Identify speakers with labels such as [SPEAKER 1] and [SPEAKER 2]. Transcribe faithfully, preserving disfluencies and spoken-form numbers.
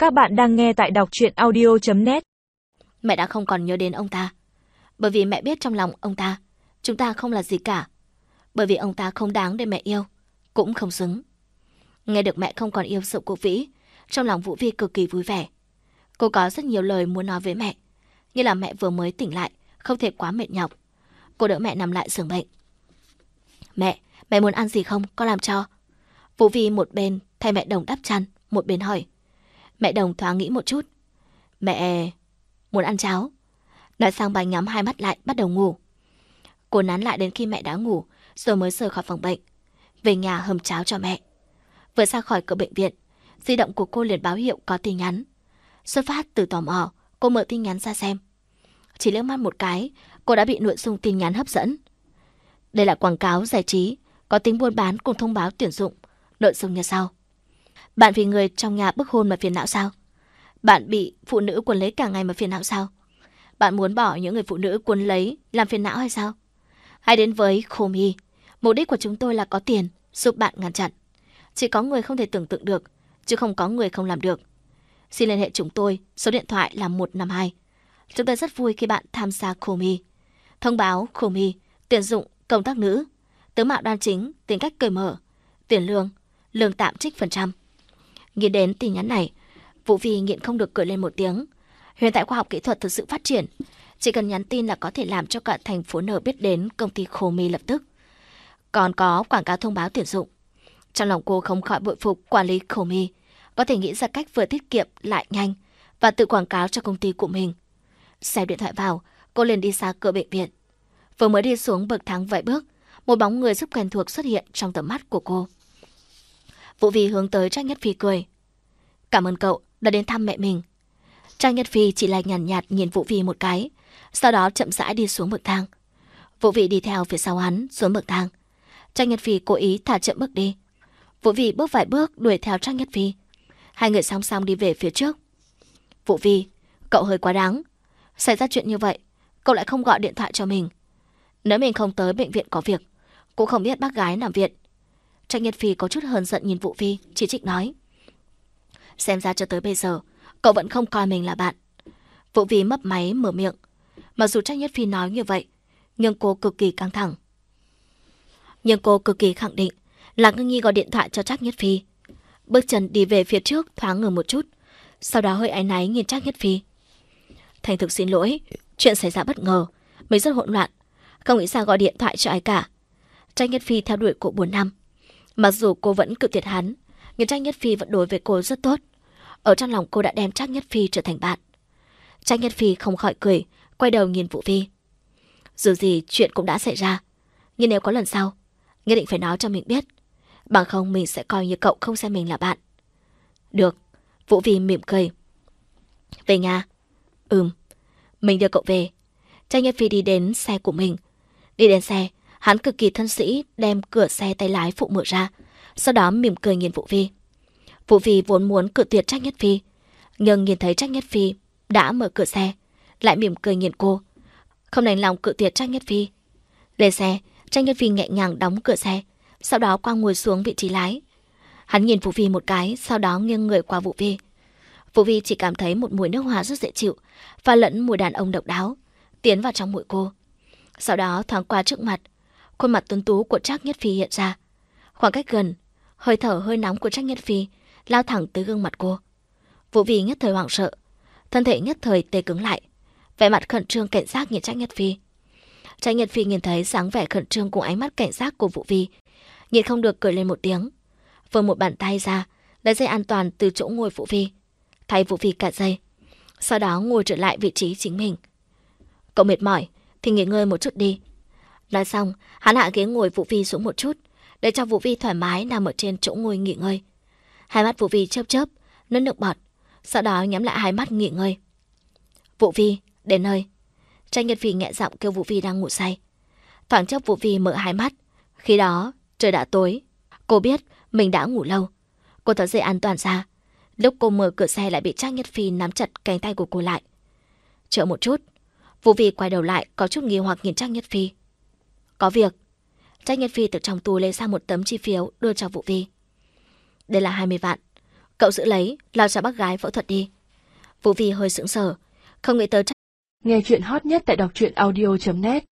[SPEAKER 1] Các bạn đang nghe tại đọc truyện audio chấm net.
[SPEAKER 2] Mẹ đã không còn nhớ đến ông ta. Bởi vì mẹ biết trong lòng ông ta, chúng ta không là gì cả. Bởi vì ông ta không đáng để mẹ yêu, cũng không xứng. Nghe được mẹ không còn yêu sự cô Vĩ, trong lòng Vũ Vi cực kỳ vui vẻ. Cô có rất nhiều lời muốn nói với mẹ, như là mẹ vừa mới tỉnh lại, không thể quá mệt nhọc. Cô đỡ mẹ nằm lại giường bệnh. Mẹ, mẹ muốn ăn gì không? Con làm cho. Vũ Vi một bên thay mẹ Đồng đắp chăn, một bên hỏi. Mẹ Đồng thoáng nghĩ một chút. Mẹ muốn ăn cháo. Nói xong bà nhắm hai mắt lại bắt đầu ngủ. Cô nán lại đến khi mẹ đã ngủ, rồi mới rời khỏi phòng bệnh, về nhà hầm cháo cho mẹ. Vừa ra khỏi cửa bệnh viện, di động của cô liền báo hiệu có tin nhắn. Xuất phát từ tò mò, cô mở tin nhắn ra xem. Chỉ liếc mắt một cái, cô đã bị nội dung tin nhắn hấp dẫn. Đây là quảng cáo giải trí, có tính buôn bán cùng thông báo tuyển dụng. Nội dung như sau. Bạn vì người trong nhà bức hôn mà phiền não sao? Bạn bị phụ nữ quấn lấy cả ngày mà phiền não sao? Bạn muốn bỏ những người phụ nữ quấn lấy làm phiền não hay sao? Hãy đến với Khomi. Mục đích của chúng tôi là có tiền, giúp bạn ngăn chặn. Chỉ có người không thể tưởng tượng được, chứ không có người không làm được. Xin liên hệ chúng tôi, số điện thoại là một năm hai. Chúng tôi rất vui khi bạn tham gia Khomi. Thông báo Khomi, tuyển dụng công tác nữ, tướng mạo đoan chính, tính cách cởi mở, tiền lương, lương tạm trích phần trăm. Nghĩ đến tin nhắn này, Vũ Vi nhịn không được cười lên một tiếng. Hiện tại khoa học kỹ thuật thực sự phát triển, chỉ cần nhắn tin là có thể làm cho cả thành phố N biết đến công ty Khomi lập tức. Còn có quảng cáo thông báo tuyển dụng. Trong lòng cô không khỏi bội phục quản lý Khomi, có thể nghĩ ra cách vừa tiết kiệm lại nhanh và tự quảng cáo cho công ty của mình. Xài điện thoại vào, cô liền đi ra cửa bệnh viện. Vừa mới đi xuống bậc thang vài bước, một bóng người rất quen thuộc xuất hiện trong tầm mắt của cô. Vũ Vi hướng tới Trác Nhất Phi cười. Cảm ơn cậu đã đến thăm mẹ mình. Trác Nhất Phi chỉ là nhàn nhạt, nhạt nhìn Vũ Vi một cái, sau đó chậm rãi đi xuống bậc thang. Vũ Vi đi theo phía sau hắn xuống bậc thang. Trác Nhất Phi cố ý thả chậm bước đi. Vũ Vi bước vài bước đuổi theo Trác Nhất Phi. Hai người song song đi về phía trước. Vũ Vi, cậu hơi quá đáng. Xảy ra chuyện như vậy, cậu lại không gọi điện thoại cho mình. Nếu mình không tới bệnh viện có việc, cũng không biết bác gái nằm viện. Trác Nhất Phi có chút hờn giận nhìn Vũ Vi, chỉ trích nói. Xem ra cho tới bây giờ, cậu vẫn không coi mình là bạn. Vũ Vi mấp máy mở miệng. Mặc dù Trác Nhất Phi nói như vậy, nhưng cô cực kỳ căng thẳng. Nhưng cô cực kỳ khẳng định là Ngưng Nhi gọi điện thoại cho Trác Nhất Phi. Bước chân đi về phía trước thoáng ngừng một chút, sau đó hơi áy náy nhìn Trác Nhất Phi. Thành thực xin lỗi, chuyện xảy ra bất ngờ, mình rất hỗn loạn, không nghĩ sao gọi điện thoại cho ai cả. Trác Nhất Phi theo đuổi cô bốn năm. Mặc dù cô vẫn cự tuyệt hắn, nhưng Trác Nhất Phi vẫn đối với cô rất tốt. Ở trong lòng cô đã đem Trác Nhất Phi trở thành bạn. Trác Nhất Phi không khỏi cười, quay đầu nhìn Vũ Vi. Dù gì chuyện cũng đã xảy ra, nhưng nếu có lần sau, nhất định phải nói cho mình biết. Bằng không mình sẽ coi như cậu không xem mình là bạn. Được, Vũ Vi mỉm cười. Về nhà? Ừm, mình đưa cậu về. Trác Nhất Phi đi đến xe của mình. Đi đến xe, hắn cực kỳ thân sĩ đem cửa xe tay lái phụ mở ra, sau đó mỉm cười nhìn Vũ Vi. Vũ Vi vốn muốn cự tuyệt Trác Nhất Phi, nhưng nhìn thấy Trác Nhất Phi đã mở cửa xe, lại mỉm cười nhìn cô, không đành lòng cự tuyệt Trác Nhất Phi. Lên xe, Trác Nhất Phi nhẹ nhàng đóng cửa xe, sau đó quang ngồi xuống vị trí lái. Hắn nhìn Vũ Vi một cái, sau đó nghiêng người qua Vũ Vi. Vũ Vi chỉ cảm thấy một mùi nước hoa rất dễ chịu và lẫn mùi đàn ông độc đáo tiến vào trong mũi cô. Sau đó thoáng qua trước mặt, khuôn mặt tuấn tú của Trác Nhất Phi hiện ra. Khoảng cách gần, hơi thở hơi nóng của Trác Nhất Phi lao thẳng tới gương mặt cô. Vũ Vi nhất thời hoảng sợ, thân thể nhất thời tê cứng lại, vẻ mặt khẩn trương cảnh giác nhìn Trác Nhất Phi. Trác Nhất Phi nhìn thấy dáng vẻ khẩn trương cùng ánh mắt cảnh giác của Vũ Vi, nhịn không được cười lên một tiếng, vươn một bàn tay ra lấy dây an toàn từ chỗ ngồi Vũ Vi, thay Vũ Vi cả dây, sau đó ngồi trở lại vị trí chính mình. Cậu mệt mỏi thì nghỉ ngơi một chút đi. Nói xong, hắn hạ ghế ngồi Vũ Vi xuống một chút, để cho Vũ Vi thoải mái nằm ở trên chỗ ngồi nghỉ ngơi. Hai mắt Vũ Vi chớp chớp, nuốt nước bọt, sau đó nhắm lại hai mắt nghỉ ngơi. Vũ Vi, đến nơi. Trác Nhất Phi nhẹ giọng kêu Vũ Vi đang ngủ say. Thoáng chốc Vũ Vi mở hai mắt, khi đó trời đã tối. Cô biết mình đã ngủ lâu. Cô tháo dây an toàn ra. Lúc cô mở cửa xe lại bị Trác Nhất Phi nắm chặt cánh tay của cô lại. Chờ một chút. Vũ Vi quay đầu lại có chút nghi hoặc nhìn Trác Nhất Phi. Có việc. Trác Nhất Phi từ trong túi lấy ra một tấm chi phiếu đưa cho Vũ Vi. Đây là hai mươi vạn. Cậu giữ lấy, lo cho bác gái phẫu thuật đi. Vũ Vi hơi sững sờ, không nghĩ tới.
[SPEAKER 1] Nghe chuyện hot nhất tại đọc truyện audio chấm net.